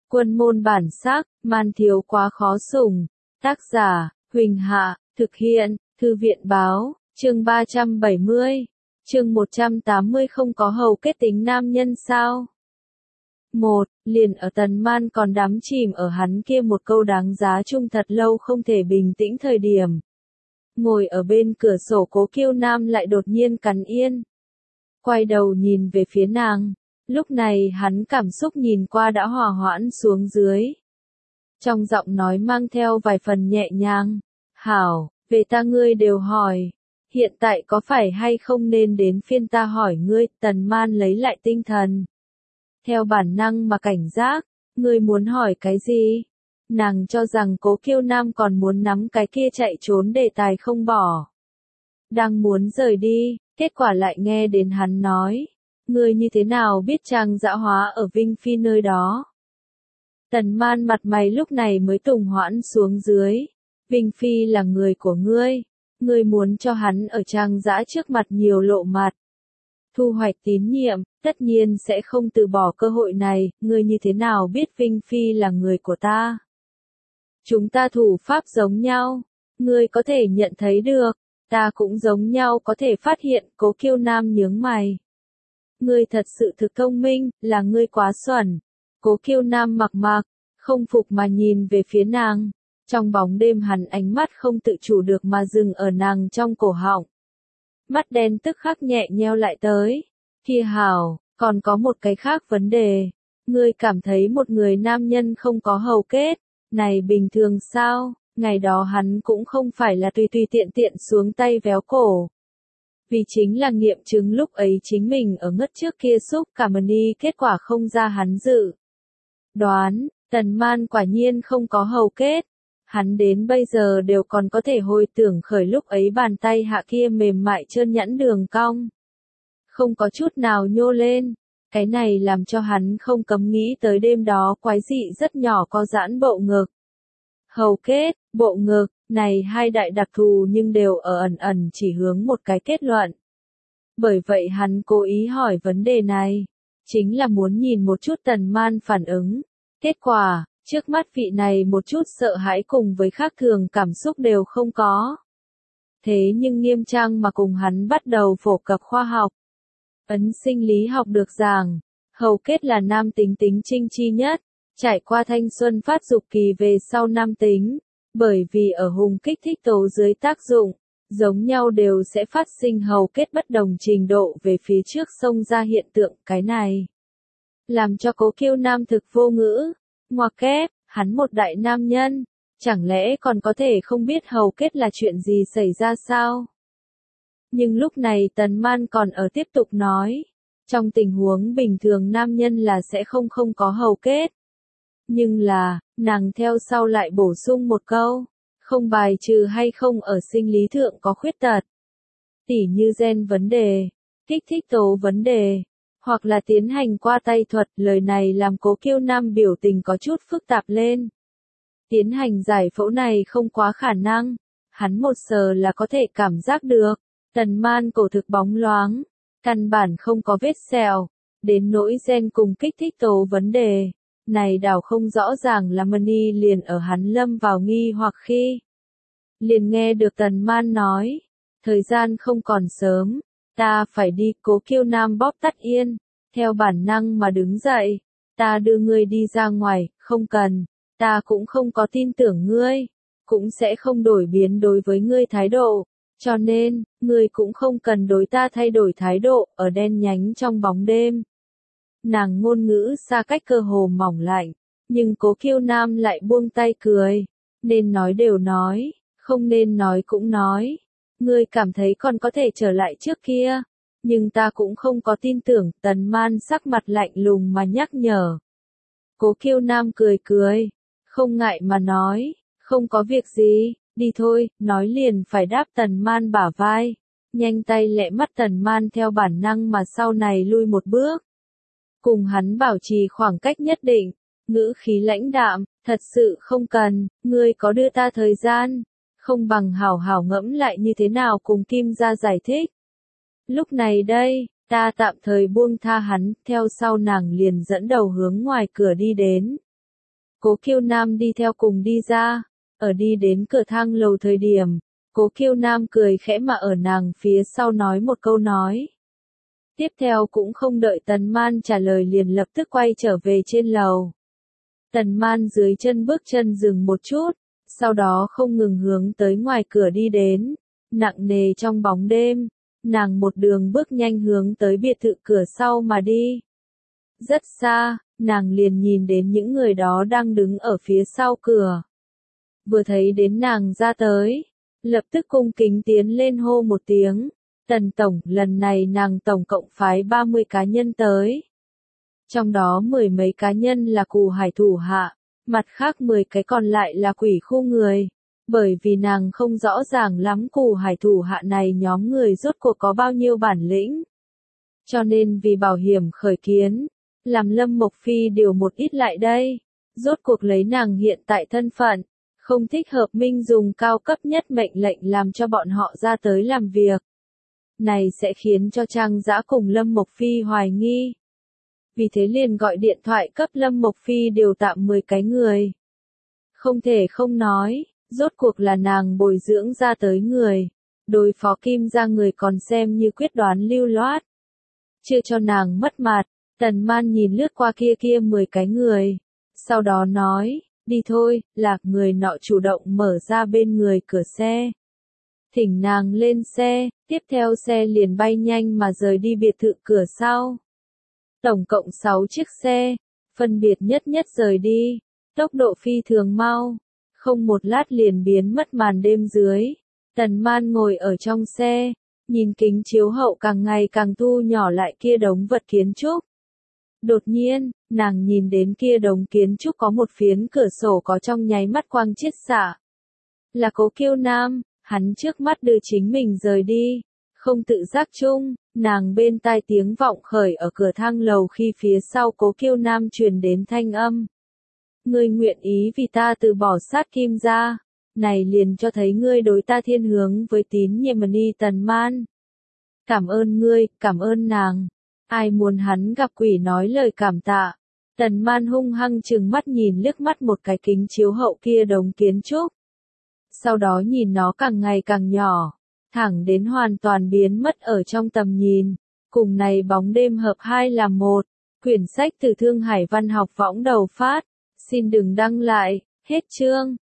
Quân môn bản sắc, man thiếu quá khó sủng. Tác giả, Huỳnh Hạ, thực hiện, Thư viện báo, chương 370. Chương 180 không có hầu kết tính nam nhân sao? 1. Liền ở Tần Man còn đắm chìm ở hắn kia một câu đáng giá chung thật lâu không thể bình tĩnh thời điểm. Ngồi ở bên cửa sổ Cố Kiêu Nam lại đột nhiên cắn yên. Quay đầu nhìn về phía nàng. Lúc này hắn cảm xúc nhìn qua đã hòa hoãn xuống dưới. Trong giọng nói mang theo vài phần nhẹ nhàng. Hảo, về ta ngươi đều hỏi. Hiện tại có phải hay không nên đến phiên ta hỏi ngươi? Tần Man lấy lại tinh thần. Theo bản năng mà cảnh giác, ngươi muốn hỏi cái gì? Nàng cho rằng Cố Kiêu Nam còn muốn nắm cái kia chạy trốn đề tài không bỏ. Đang muốn rời đi, kết quả lại nghe đến hắn nói. Ngươi như thế nào biết Trang Dã Hóa ở Vinh Phi nơi đó? Tần Man mặt mày lúc này mới tùng hoãn xuống dưới. Vinh Phi là người của ngươi. Ngươi muốn cho hắn ở Trang Dã trước mặt nhiều lộ mặt. Thu hoạch tín nhiệm, tất nhiên sẽ không từ bỏ cơ hội này. Ngươi như thế nào biết Vinh Phi là người của ta? Chúng ta thủ pháp giống nhau. Ngươi có thể nhận thấy được. Ta cũng giống nhau có thể phát hiện. Cố Kiêu Nam nhướng mày. Ngươi thật sự thực thông minh, là ngươi quá xuẩn. Cố Kiêu Nam mặc, không phục mà nhìn về phía nàng. Trong bóng đêm hắn ánh mắt không tự chủ được mà dừng ở nàng trong cổ họng. Mắt đen tức khắc nhẹ nheo lại tới. Kia hảo, còn có một cái khác vấn đề. Ngươi cảm thấy một người nam nhân không có hầu kết, này bình thường sao? Ngày đó hắn cũng không phải là tùy tùy tiện tiện xuống tay véo cổ. Vì chính là nghiệm chứng lúc ấy chính mình ở ngất trước kia xúc cả mani kết quả không ra hắn dự. Đoán, Tần Man quả nhiên không có hầu kết. Hắn đến bây giờ đều còn có thể hồi tưởng khởi lúc ấy bàn tay hạ kia mềm mại trơn nhẵn đường cong. Không có chút nào nhô lên. Cái này làm cho hắn không cấm nghĩ tới đêm đó quái dị rất nhỏ có giãn bộ ngực. Hầu kết, bộ ngực, này hai đại đặc thù nhưng đều ở ẩn ẩn chỉ hướng một cái kết luận. Bởi vậy hắn cố ý hỏi vấn đề này. Chính là muốn nhìn một chút Tần Man phản ứng. Kết quả, trước mắt vị này một chút sợ hãi cùng với khác thường cảm xúc đều không có. Thế nhưng nghiêm trang mà cùng hắn bắt đầu phổ cập khoa học. Ấn sinh lý học được giảng, hầu kết là nam tính tính trinh chi nhất, trải qua thanh xuân phát dục kỳ về sau nam tính, bởi vì ở hùng kích thích tố dưới tác dụng, giống nhau đều sẽ phát sinh hầu kết bất đồng trình độ về phía trước xông ra hiện tượng cái này. Làm cho Cố Kiêu Nam thực vô ngữ, ngoặc kép, hắn một đại nam nhân, chẳng lẽ còn có thể không biết hầu kết là chuyện gì xảy ra sao? Nhưng lúc này Tần Man còn ở tiếp tục nói, trong tình huống bình thường nam nhân là sẽ không có hầu kết. Nhưng là, nàng theo sau lại bổ sung một câu, không bài trừ hay không ở sinh lý thượng có khuyết tật. Tỉ như gen vấn đề, kích thích tố vấn đề, hoặc là tiến hành qua tay thuật, lời này làm Cố Kiêu Nam biểu tình có chút phức tạp lên. Tiến hành giải phẫu này không quá khả năng, hắn một sờ là có thể cảm giác được. Tần Man cổ thực bóng loáng, căn bản không có vết sẹo, đến nỗi gen cùng kích thích tố vấn đề, này đảo không rõ ràng là mani liền ở hắn lâm vào nghi hoặc khi. Liền nghe được Tần Man nói, thời gian không còn sớm, ta phải đi. Cố Kiêu Nam bóp tắt yên, theo bản năng mà đứng dậy, ta đưa ngươi đi ra ngoài, không cần, ta cũng không có tin tưởng ngươi, cũng sẽ không đổi biến đối với ngươi thái độ. Cho nên, ngươi cũng không cần đối ta thay đổi thái độ, ở đen nhánh trong bóng đêm. Nàng ngôn ngữ xa cách cơ hồ mỏng lạnh, nhưng Cố Kiêu Nam lại buông tay cười. Nên nói đều nói, không nên nói cũng nói. Ngươi cảm thấy còn có thể trở lại trước kia, nhưng ta cũng không có tin tưởng. Tần Man sắc mặt lạnh lùng mà nhắc nhở. Cố Kiêu Nam cười, không ngại mà nói, không có việc gì. Đi thôi, nói liền phải đáp Tần Man bả vai. Nhanh tay lẹ mắt Tần Man theo bản năng mà sau này lui một bước. Cùng hắn bảo trì khoảng cách nhất định, ngữ khí lãnh đạm, thật sự không cần, ngươi có đưa ta thời gian, không bằng hảo hảo ngẫm lại như thế nào cùng Kim gia giải thích. Lúc này đây, ta tạm thời buông tha hắn, theo sau nàng liền dẫn đầu hướng ngoài cửa đi đến. Cố Kiêu Nam đi theo cùng đi ra, ở đi đến cửa thang lầu thời điểm, Cố Kiêu Nam cười khẽ mà ở nàng phía sau nói một câu nói. Tiếp theo cũng không đợi Tần Man trả lời liền lập tức quay trở về trên lầu. Tần Man dưới chân bước chân dừng một chút, sau đó không ngừng hướng tới ngoài cửa đi đến, nặng nề trong bóng đêm, nàng một đường bước nhanh hướng tới biệt thự cửa sau mà đi. Rất xa, nàng liền nhìn đến những người đó đang đứng ở phía sau cửa. Vừa thấy đến nàng ra tới, lập tức cung kính tiến lên hô một tiếng, Tần Tổng, lần này nàng tổng cộng phái 30 cá nhân tới. Trong đó 10 mấy cá nhân là Cù Hải thủ hạ, mặt khác 10 cái còn lại là quỷ khu người. Bởi vì nàng không rõ ràng lắm Cù Hải thủ hạ này nhóm người rốt cuộc có bao nhiêu bản lĩnh. Cho nên vì bảo hiểm khởi kiến, làm Lâm Mộc Phi điều một ít lại đây. Rốt cuộc lấy nàng hiện tại thân phận, không thích hợp Minh dùng cao cấp nhất mệnh lệnh làm cho bọn họ ra tới làm việc. Này sẽ khiến cho Trang Dã cùng Lâm Mộc Phi hoài nghi. Vì thế liền gọi điện thoại cấp Lâm Mộc Phi điều tạm 10 cái người. Không thể không nói, rốt cuộc là nàng bồi dưỡng ra tới người. Đối phó Kim ra người còn xem như quyết đoán lưu loát. Chưa cho nàng mất mặt, Tần Man nhìn lướt qua kia 10 cái người. Sau đó nói, đi thôi, Lạc người nọ chủ động mở ra bên người cửa xe. Thỉnh nàng lên xe, tiếp theo xe liền bay nhanh mà rời đi biệt thự cửa sau. Tổng cộng 6 chiếc xe, phân biệt nhất rời đi, tốc độ phi thường mau, không một lát liền biến mất màn đêm dưới. Tần Man ngồi ở trong xe, nhìn kính chiếu hậu càng ngày càng thu nhỏ lại kia đống vật kiến trúc. Đột nhiên, nàng nhìn đến kia đống kiến trúc có một phiến cửa sổ có trong nháy mắt quang chiết xạ. Là Cố Kiêu Nam, hắn trước mắt đưa chính mình rời đi. Không tự giác chung, nàng bên tai tiếng vọng khởi ở cửa thang lầu khi phía sau Cố Kiêu Nam truyền đến thanh âm. Ngươi nguyện ý vì ta từ bỏ sát Kim ra, này liền cho thấy ngươi đối ta thiên hướng với tín nhiệm ni Tần Man. Cảm ơn ngươi, cảm ơn nàng. Ai muốn hắn gặp quỷ nói lời cảm tạ. Tần Man hung hăng trừng mắt nhìn liếc mắt một cái kính chiếu hậu kia đống kiến trúc. Sau đó nhìn nó càng ngày càng nhỏ, thẳng đến hoàn toàn biến mất ở trong tầm nhìn. Cùng này bóng đêm hợp hai làm một. Quyển sách từ Thương Hải Văn học võng đầu phát. Xin đừng đăng lại, hết chương.